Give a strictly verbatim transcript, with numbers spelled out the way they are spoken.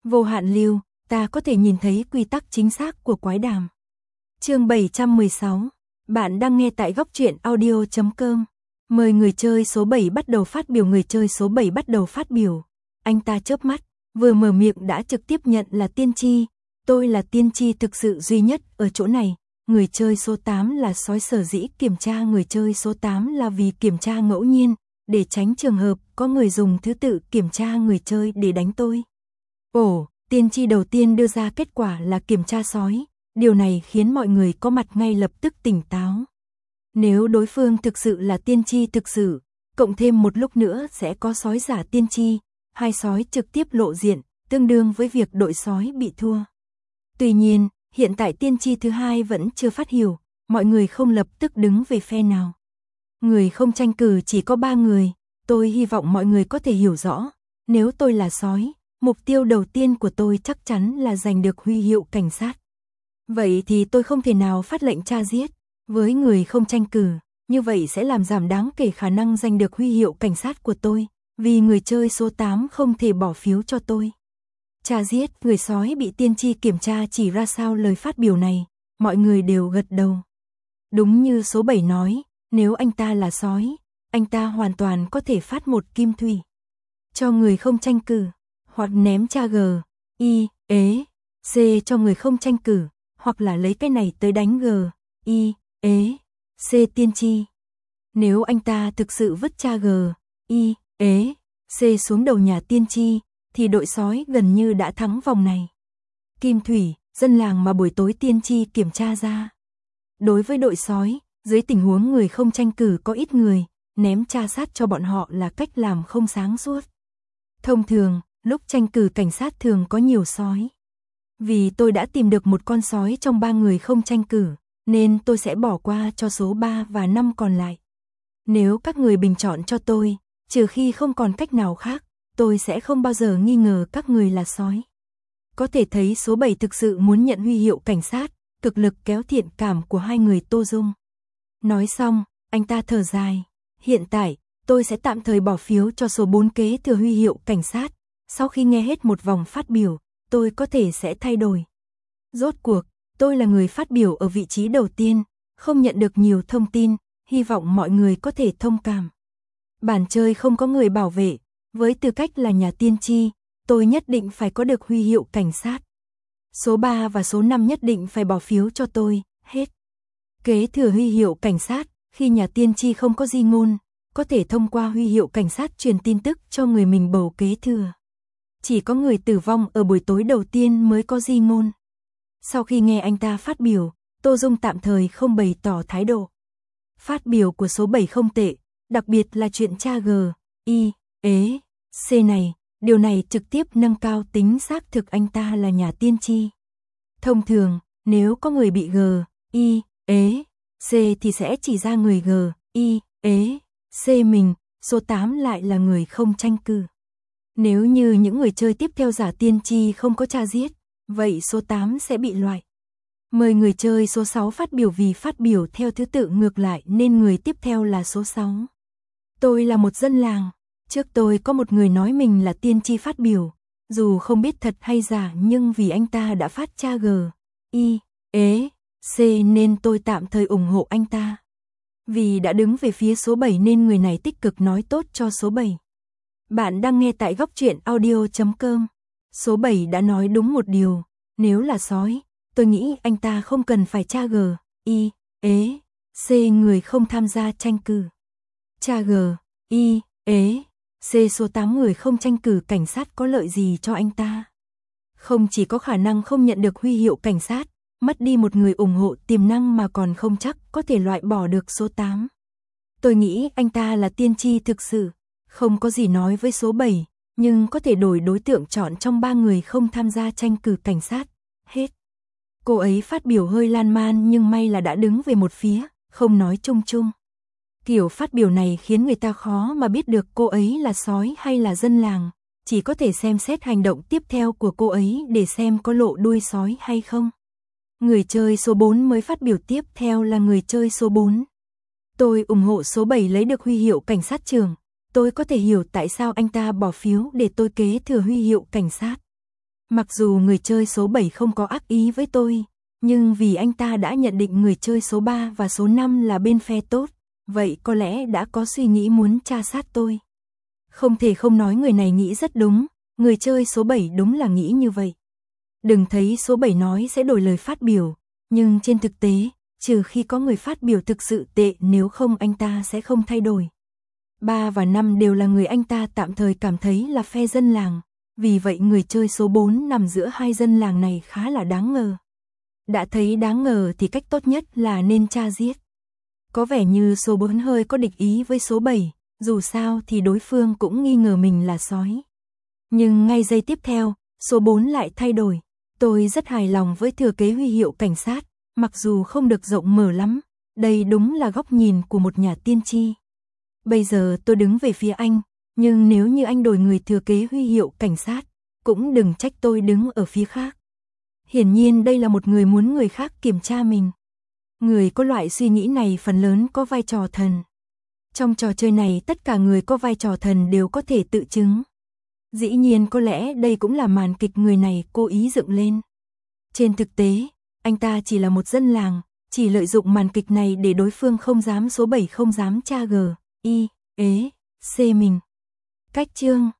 Vô hạn lưu, ta có thể nhìn thấy quy tắc chính xác của quái đàm. Chương bảy trăm mười sáu. Bạn đang nghe tại góc truyện audio chấm com. Mời người chơi số bảy bắt đầu phát biểu. Người chơi số bảy bắt đầu phát biểu. Anh ta chớp mắt, vừa mở miệng đã trực tiếp nhận là tiên tri. Tôi là tiên tri thực sự duy nhất ở chỗ này. Người chơi số tám là sói, sở dĩ kiểm tra người chơi số tám là vì kiểm tra ngẫu nhiên, để tránh trường hợp có người dùng thứ tự kiểm tra người chơi để đánh tôi. Ồ, tiên tri đầu tiên đưa ra kết quả là kiểm tra sói. Điều này khiến mọi người có mặt ngay lập tức tỉnh táo. Nếu đối phương thực sự là tiên tri thực sự, cộng thêm một lúc nữa sẽ có sói giả tiên tri, hai sói trực tiếp lộ diện, tương đương với việc đội sói bị thua. Tuy nhiên, hiện tại tiên tri thứ hai vẫn chưa phát hiểu, mọi người không lập tức đứng về phe nào. Người không tranh cử chỉ có ba người, tôi hy vọng mọi người có thể hiểu rõ. Nếu tôi là sói, mục tiêu đầu tiên của tôi chắc chắn là giành được huy hiệu cảnh sát. Vậy thì tôi không thể nào phát lệnh tra giết với người không tranh cử, như vậy sẽ làm giảm đáng kể khả năng giành được huy hiệu cảnh sát của tôi, vì người chơi số tám không thể bỏ phiếu cho tôi. Tra giết, người sói bị tiên tri kiểm tra chỉ ra sao lời phát biểu này, mọi người đều gật đầu. Đúng như số bảy nói, nếu anh ta là sói, anh ta hoàn toàn có thể phát một kim thủy cho người không tranh cử, hoặc ném cha G, I, ế, C cho người không tranh cử, hoặc là lấy cái này tới đánh G, I, ế, C tiên tri. Nếu anh ta thực sự vứt cha G, I, ế, C xuống đầu nhà tiên tri, thì đội sói gần như đã thắng vòng này. Kim thủy, dân làng mà buổi tối tiên tri kiểm tra ra. Đối với đội sói, dưới tình huống người không tranh cử có ít người, ném tra sát cho bọn họ là cách làm không sáng suốt. Thông thường, lúc tranh cử cảnh sát thường có nhiều sói. Vì tôi đã tìm được một con sói trong ba người không tranh cử, nên tôi sẽ bỏ qua cho số ba và năm còn lại. Nếu các người bình chọn cho tôi, trừ khi không còn cách nào khác, tôi sẽ không bao giờ nghi ngờ các người là sói. Có thể thấy số bảy thực sự muốn nhận huy hiệu cảnh sát, cực lực kéo thiện cảm của hai người Tô Dung. Nói xong, anh ta thở dài. Hiện tại, tôi sẽ tạm thời bỏ phiếu cho số bốn kế thừa huy hiệu cảnh sát. Sau khi nghe hết một vòng phát biểu, tôi có thể sẽ thay đổi. Rốt cuộc, tôi là người phát biểu ở vị trí đầu tiên, không nhận được nhiều thông tin, hy vọng mọi người có thể thông cảm. Bản chơi không có người bảo vệ, với tư cách là nhà tiên tri, tôi nhất định phải có được huy hiệu cảnh sát. Số ba và số năm nhất định phải bỏ phiếu cho tôi, hết. Kế thừa huy hiệu cảnh sát, khi nhà tiên tri không có di ngôn, có thể thông qua huy hiệu cảnh sát truyền tin tức cho người mình bầu kế thừa. Chỉ có người tử vong ở buổi tối đầu tiên mới có di ngôn. Sau khi nghe anh ta phát biểu, Tô Dung tạm thời không bày tỏ thái độ. Phát biểu của số bảy không tệ, đặc biệt là chuyện cha G, I, ế, C này, điều này trực tiếp nâng cao tính xác thực anh ta là nhà tiên tri. Thông thường, nếu có người bị G, I, ế, C thì sẽ chỉ ra người G, I, ế, C mình, số tám lại là người không tranh cử. Nếu như những người chơi tiếp theo giả tiên tri không có tra giết, vậy số tám sẽ bị loại. Mời người chơi số sáu phát biểu. Vì phát biểu theo thứ tự ngược lại nên người tiếp theo là số sáu. Tôi là một dân làng. Trước tôi có một người nói mình là tiên tri phát biểu. Dù không biết thật hay giả nhưng vì anh ta đã phát tra G, I, ế, C nên tôi tạm thời ủng hộ anh ta. Vì đã đứng về phía số bảy nên người này tích cực nói tốt cho số bảy. Bạn đang nghe tại góc truyện audio chấm com. Số bảy đã nói đúng một điều. Nếu là sói, tôi nghĩ anh ta không cần phải tra G, I, ế, C người không tham gia tranh cử. Tra G, I, ế, C số tám người không tranh cử cảnh sát có lợi gì cho anh ta. Không chỉ có khả năng không nhận được huy hiệu cảnh sát, mất đi một người ủng hộ tiềm năng mà còn không chắc có thể loại bỏ được số tám. Tôi nghĩ anh ta là tiên tri thực sự, không có gì nói với số bảy, nhưng có thể đổi đối tượng chọn trong ba người không tham gia tranh cử cảnh sát, hết. Cô ấy phát biểu hơi lan man nhưng may là đã đứng về một phía, không nói chung chung. Kiểu phát biểu này khiến người ta khó mà biết được cô ấy là sói hay là dân làng, chỉ có thể xem xét hành động tiếp theo của cô ấy để xem có lộ đuôi sói hay không. Người chơi số bốn mới phát biểu tiếp theo là người chơi số bốn. Tôi ủng hộ số bảy lấy được huy hiệu cảnh sát trưởng. Tôi có thể hiểu tại sao anh ta bỏ phiếu để tôi kế thừa huy hiệu cảnh sát. Mặc dù người chơi số bảy không có ác ý với tôi, nhưng vì anh ta đã nhận định người chơi số ba và số năm là bên phe tốt, vậy có lẽ đã có suy nghĩ muốn tra sát tôi. Không thể không nói người này nghĩ rất đúng, người chơi số bảy đúng là nghĩ như vậy. Đừng thấy số bảy nói sẽ đổi lời phát biểu, nhưng trên thực tế, trừ khi có người phát biểu thực sự tệ, nếu không anh ta sẽ không thay đổi. ba và năm đều là người anh ta tạm thời cảm thấy là phe dân làng, vì vậy người chơi số bốn nằm giữa hai dân làng này khá là đáng ngờ. Đã thấy đáng ngờ thì cách tốt nhất là nên tra giết. Có vẻ như số bốn hơi có địch ý với số bảy, dù sao thì đối phương cũng nghi ngờ mình là sói. Nhưng ngay giây tiếp theo, số bốn lại thay đổi. Tôi rất hài lòng với thừa kế huy hiệu cảnh sát, mặc dù không được rộng mở lắm, đây đúng là góc nhìn của một nhà tiên tri. Bây giờ tôi đứng về phía anh, nhưng nếu như anh đổi người thừa kế huy hiệu cảnh sát, cũng đừng trách tôi đứng ở phía khác. Hiển nhiên đây là một người muốn người khác kiểm tra mình. Người có loại suy nghĩ này phần lớn có vai trò thần. Trong trò chơi này tất cả người có vai trò thần đều có thể tự chứng. Dĩ nhiên có lẽ đây cũng là màn kịch người này cố ý dựng lên. Trên thực tế, anh ta chỉ là một dân làng, chỉ lợi dụng màn kịch này để đối phương không dám số bảy không dám tra G, I, ế, C mình. Cách chương